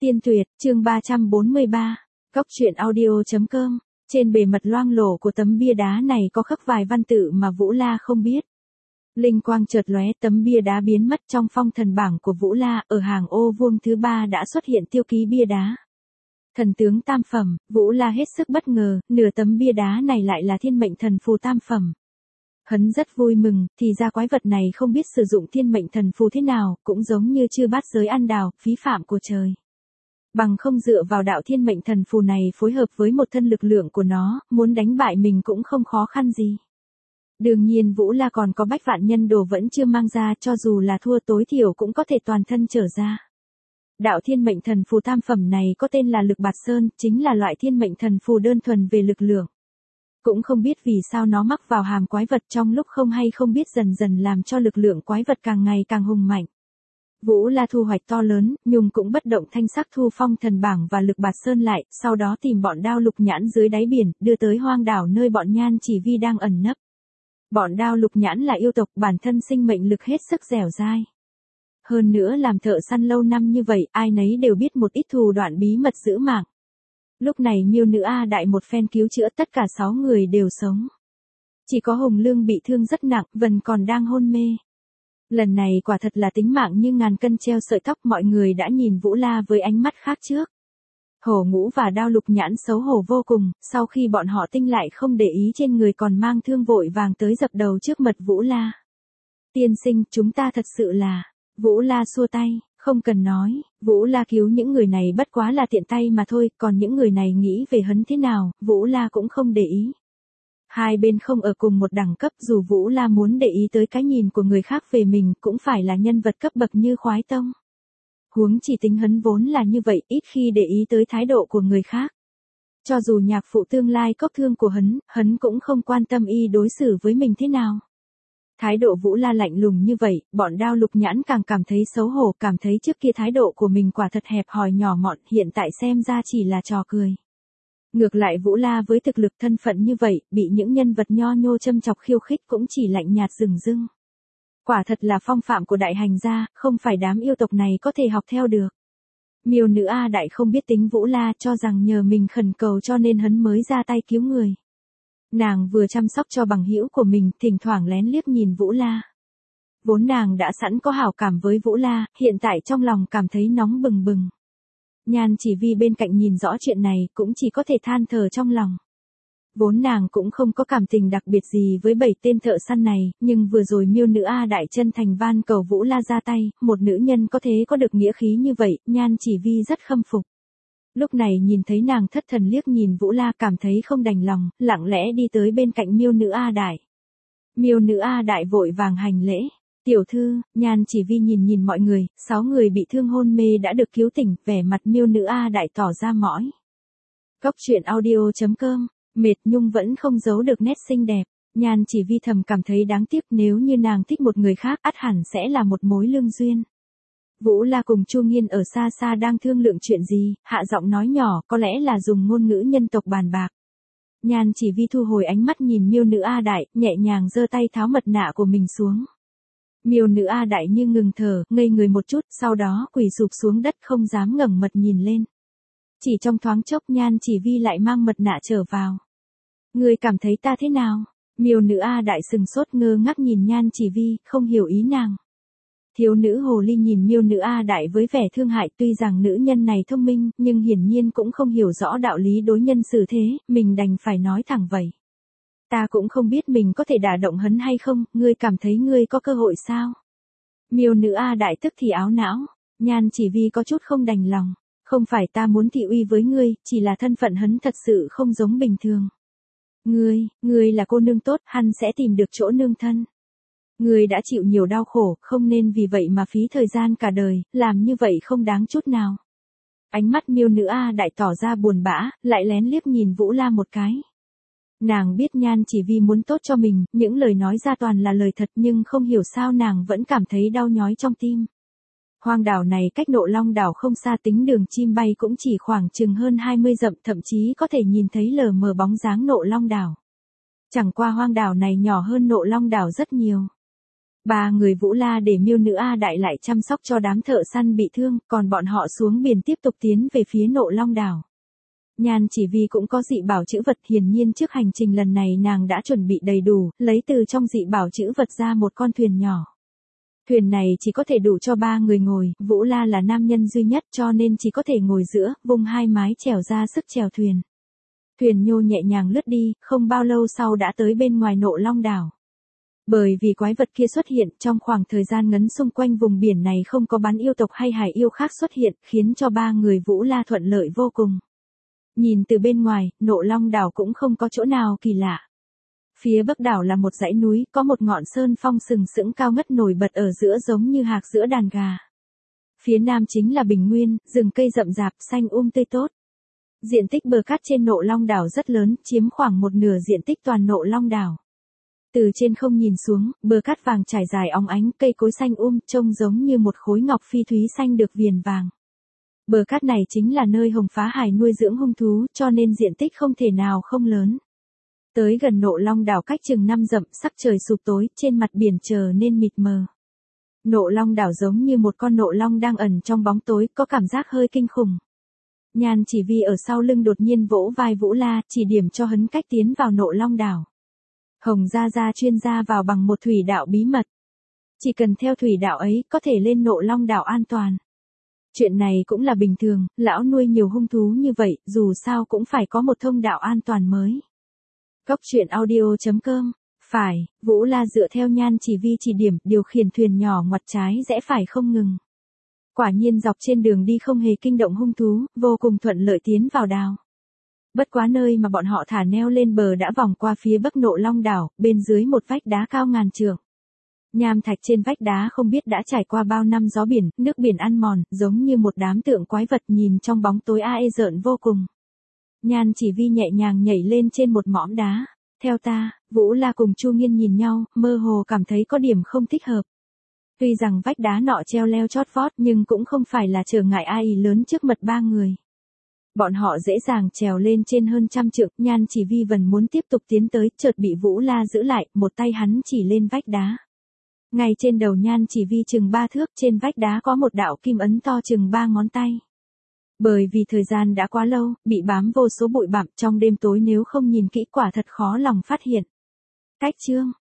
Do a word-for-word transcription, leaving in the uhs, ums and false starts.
Tiên tuyệt, chương ba trăm bốn mươi ba, Cốc truyện audio.com, trên bề mặt loang lổ của tấm bia đá này có khắc vài văn tự mà Vũ La không biết. Linh quang chợt lóe, tấm bia đá biến mất trong phong thần bảng của Vũ La, ở hàng ô vuông thứ ba đã xuất hiện tiêu ký bia đá. Thần tướng tam phẩm, Vũ La hết sức bất ngờ, nửa tấm bia đá này lại là thiên mệnh thần phù tam phẩm. Hắn rất vui mừng, thì ra quái vật này không biết sử dụng thiên mệnh thần phù thế nào, cũng giống như chư bát giới ăn đào, phí phạm của trời. Bằng không dựa vào đạo thiên mệnh thần phù này phối hợp với một thân lực lượng của nó, muốn đánh bại mình cũng không khó khăn gì. Đương nhiên Vũ La còn có bách vạn nhân đồ vẫn chưa mang ra, cho dù là thua tối thiểu cũng có thể toàn thân trở ra. Đạo thiên mệnh thần phù tam phẩm này có tên là Lực Bạt Sơn, chính là loại thiên mệnh thần phù đơn thuần về lực lượng. Cũng không biết vì sao nó mắc vào hàm quái vật trong lúc không hay không biết dần dần làm cho lực lượng quái vật càng ngày càng hùng mạnh. Vũ La thu hoạch to lớn, nhưng cũng bất động thanh sắc thu phong thần bảng và Lực Bạt Sơn lại, sau đó tìm bọn đao lục nhãn dưới đáy biển, đưa tới hoang đảo nơi bọn Nhan Chỉ Vi đang ẩn nấp. Bọn đao lục nhãn là yêu tộc, bản thân sinh mệnh lực hết sức dẻo dai. Hơn nữa làm thợ săn lâu năm như vậy, ai nấy đều biết một ít thủ đoạn bí mật giữ mạng. Lúc này Miêu Nữ A Đại một phen cứu chữa, tất cả sáu người đều sống. Chỉ có Hồng Lương bị thương rất nặng, Vân còn đang hôn mê. Lần này quả thật là tính mạng như ngàn cân treo sợi tóc, mọi người đã nhìn Vũ La với ánh mắt khác trước. Hổ Ngũ và đao lục nhãn xấu hổ vô cùng, sau khi bọn họ tinh lại không để ý trên người còn mang thương vội vàng tới dập đầu trước mặt Vũ La. Tiên sinh, chúng ta thật sự là... Vũ La xua tay, không cần nói, Vũ La cứu những người này bất quá là tiện tay mà thôi, còn những người này nghĩ về hắn thế nào, Vũ La cũng không để ý. Hai bên không ở cùng một đẳng cấp, dù Vũ La muốn để ý tới cái nhìn của người khác về mình cũng phải là nhân vật cấp bậc như Khoái Tông. Huống chỉ tính hắn vốn là như vậy, ít khi để ý tới thái độ của người khác. Cho dù nhạc phụ tương lai cốc thương của hắn, hắn cũng không quan tâm y đối xử với mình thế nào. Thái độ Vũ La lạnh lùng như vậy, bọn đao lục nhãn càng cảm thấy xấu hổ, cảm thấy trước kia thái độ của mình quả thật hẹp hòi nhỏ mọn, hiện tại xem ra chỉ là trò cười. Ngược lại Vũ La với thực lực thân phận như vậy, bị những nhân vật nho nhô châm chọc khiêu khích cũng chỉ lạnh nhạt dửng dưng. Quả thật là phong phạm của đại hành gia, không phải đám yêu tộc này có thể học theo được. Miêu Nữ A Đại không biết tính Vũ La, cho rằng nhờ mình khẩn cầu cho nên hắn mới ra tay cứu người. Nàng vừa chăm sóc cho bằng hữu của mình, thỉnh thoảng lén liếc nhìn Vũ La. Vốn nàng đã sẵn có hảo cảm với Vũ La, hiện tại trong lòng cảm thấy nóng bừng bừng. Nhan Chỉ Vi bên cạnh nhìn rõ chuyện này, cũng chỉ có thể than thở trong lòng. Vốn nàng cũng không có cảm tình đặc biệt gì với bảy tên thợ săn này, nhưng vừa rồi Miêu Nữ A Đại chân thành van cầu Vũ La ra tay, một nữ nhân có thế có được nghĩa khí như vậy, Nhan Chỉ Vi rất khâm phục. Lúc này nhìn thấy nàng thất thần liếc nhìn Vũ La, cảm thấy không đành lòng, lặng lẽ đi tới bên cạnh Miêu Nữ A Đại. Miêu Nữ A Đại vội vàng hành lễ. Tiểu thư, Nhan Chỉ Vi nhìn nhìn mọi người, sáu người bị thương hôn mê đã được cứu tỉnh, vẻ mặt Miêu Nữ A Đại tỏ ra mỏi. Cốc truyện audio.com, mệt nhung vẫn không giấu được nét xinh đẹp. Nhan Chỉ Vi thầm cảm thấy đáng tiếc, nếu như nàng thích một người khác, ắt hẳn sẽ là một mối lương duyên. Vũ La cùng Chu Nghiên ở xa xa đang thương lượng chuyện gì, hạ giọng nói nhỏ, có lẽ là dùng ngôn ngữ nhân tộc bàn bạc. Nhan Chỉ Vi thu hồi ánh mắt nhìn Miêu Nữ A Đại, nhẹ nhàng giơ tay tháo mật nạ của mình xuống. Miêu Nữ A Đại như ngừng thở, ngây người một chút, sau đó quỳ sụp xuống đất không dám ngẩng mật nhìn lên. Chỉ trong thoáng chốc Nhan Chỉ Vi lại mang mật nạ trở vào. Ngươi cảm thấy ta thế nào? Miêu Nữ A Đại sừng sốt ngơ ngác nhìn Nhan Chỉ Vi, không hiểu ý nàng. Thiếu nữ hồ ly nhìn Miêu Nữ A Đại với vẻ thương hại, tuy rằng nữ nhân này thông minh, nhưng hiển nhiên cũng không hiểu rõ đạo lý đối nhân xử thế, mình đành phải nói thẳng vậy. Ta cũng không biết mình có thể đả động hắn hay không, ngươi cảm thấy ngươi có cơ hội sao? Miêu Nữ A Đại tức thì áo não, Nhan Chỉ Vi có chút không đành lòng, không phải ta muốn thị uy với ngươi, chỉ là thân phận hắn thật sự không giống bình thường. Ngươi, ngươi là cô nương tốt, hắn sẽ tìm được chỗ nương thân. Ngươi đã chịu nhiều đau khổ, không nên vì vậy mà phí thời gian cả đời, làm như vậy không đáng chút nào. Ánh mắt Miêu Nữ A Đại tỏ ra buồn bã, lại lén liếc nhìn Vũ La một cái. Nàng biết Nhan Chỉ Vi muốn tốt cho mình, những lời nói ra toàn là lời thật, nhưng không hiểu sao nàng vẫn cảm thấy đau nhói trong tim. Hoang đảo này cách Nộ Long đảo không xa, tính đường chim bay cũng chỉ khoảng chừng hơn hai mươi dặm, thậm chí có thể nhìn thấy lờ mờ bóng dáng Nộ Long đảo. Chẳng qua hoang đảo này nhỏ hơn Nộ Long đảo rất nhiều. Ba người Vũ La để Miêu Nữ A Đại lại chăm sóc cho đám thợ săn bị thương, còn bọn họ xuống biển tiếp tục tiến về phía Nộ Long đảo. Nhan Chỉ Vi cũng có dị bảo chữ vật, hiển nhiên trước hành trình lần này nàng đã chuẩn bị đầy đủ, lấy từ trong dị bảo chữ vật ra một con thuyền nhỏ. Thuyền này chỉ có thể đủ cho ba người ngồi, Vũ La là nam nhân duy nhất cho nên chỉ có thể ngồi giữa, vung hai mái chèo ra sức chèo thuyền. Thuyền nhô nhẹ nhàng lướt đi, không bao lâu sau đã tới bên ngoài Nộ Long đảo. Bởi vì quái vật kia xuất hiện trong khoảng thời gian ngắn, xung quanh vùng biển này không có bắn yêu tộc hay hải yêu khác xuất hiện, khiến cho ba người Vũ La thuận lợi vô cùng. Nhìn từ bên ngoài, Nộ Long đảo cũng không có chỗ nào kỳ lạ. Phía bắc đảo là một dãy núi, có một ngọn sơn phong sừng sững cao ngất nổi bật ở giữa giống như hạc giữa đàn gà. Phía nam chính là bình nguyên, rừng cây rậm rạp, xanh um tươi tốt. Diện tích bờ cát trên Nộ Long đảo rất lớn, chiếm khoảng một nửa diện tích toàn Nộ Long đảo. Từ trên không nhìn xuống, bờ cát vàng trải dài óng ánh, cây cối xanh um, trông giống như một khối ngọc phi thúy xanh được viền vàng. Bờ cát này chính là nơi Hồng Phá Hải nuôi dưỡng hung thú, cho nên diện tích không thể nào không lớn. Tới gần Nộ Long đảo cách chừng năm dặm, sắc trời sụp tối, trên mặt biển trở nên mịt mờ. Nộ Long đảo giống như một con nộ long đang ẩn trong bóng tối, có cảm giác hơi kinh khủng. Nhan Chỉ Vi ở sau lưng đột nhiên vỗ vai Vũ La, chỉ điểm cho hắn cách tiến vào Nộ Long đảo. Hồng Gia Gia chuyên gia vào bằng một thủy đạo bí mật. Chỉ cần theo thủy đạo ấy, có thể lên Nộ Long đảo an toàn. Chuyện này cũng là bình thường, lão nuôi nhiều hung thú như vậy, dù sao cũng phải có một thông đạo an toàn mới. Góc truyện audio chấm com. Phải, Vũ La dựa theo Nhan Chỉ Vi chỉ điểm, điều khiển thuyền nhỏ ngoặt trái rẽ phải không ngừng. Quả nhiên dọc trên đường đi không hề kinh động hung thú, vô cùng thuận lợi tiến vào đảo. Bất quá nơi mà bọn họ thả neo lên bờ đã vòng qua phía bắc Nộ Long đảo, bên dưới một vách đá cao ngàn trượng. Nham thạch trên vách đá không biết đã trải qua bao năm gió biển, nước biển ăn mòn, giống như một đám tượng quái vật nhìn trong bóng tối a ê rợn vô cùng. Nhan Chỉ Vi nhẹ nhàng nhảy lên trên một mỏm đá. Theo ta, Vũ La cùng Chu Nghiên nhìn nhau, mơ hồ cảm thấy có điểm không thích hợp. Tuy rằng vách đá nọ treo leo chót vót nhưng cũng không phải là trở ngại ai lớn trước mặt ba người. Bọn họ dễ dàng trèo lên trên hơn trăm trượng, Nhan Chỉ Vi vẫn muốn tiếp tục tiến tới, chợt bị Vũ La giữ lại, một tay hắn chỉ lên vách đá. Ngay trên đầu Nhan Chỉ Vi chừng ba thước, trên vách đá có một đạo kim ấn to chừng ba ngón tay. Bởi vì thời gian đã quá lâu, bị bám vô số bụi bặm, trong đêm tối nếu không nhìn kỹ quả thật khó lòng phát hiện. Cách chương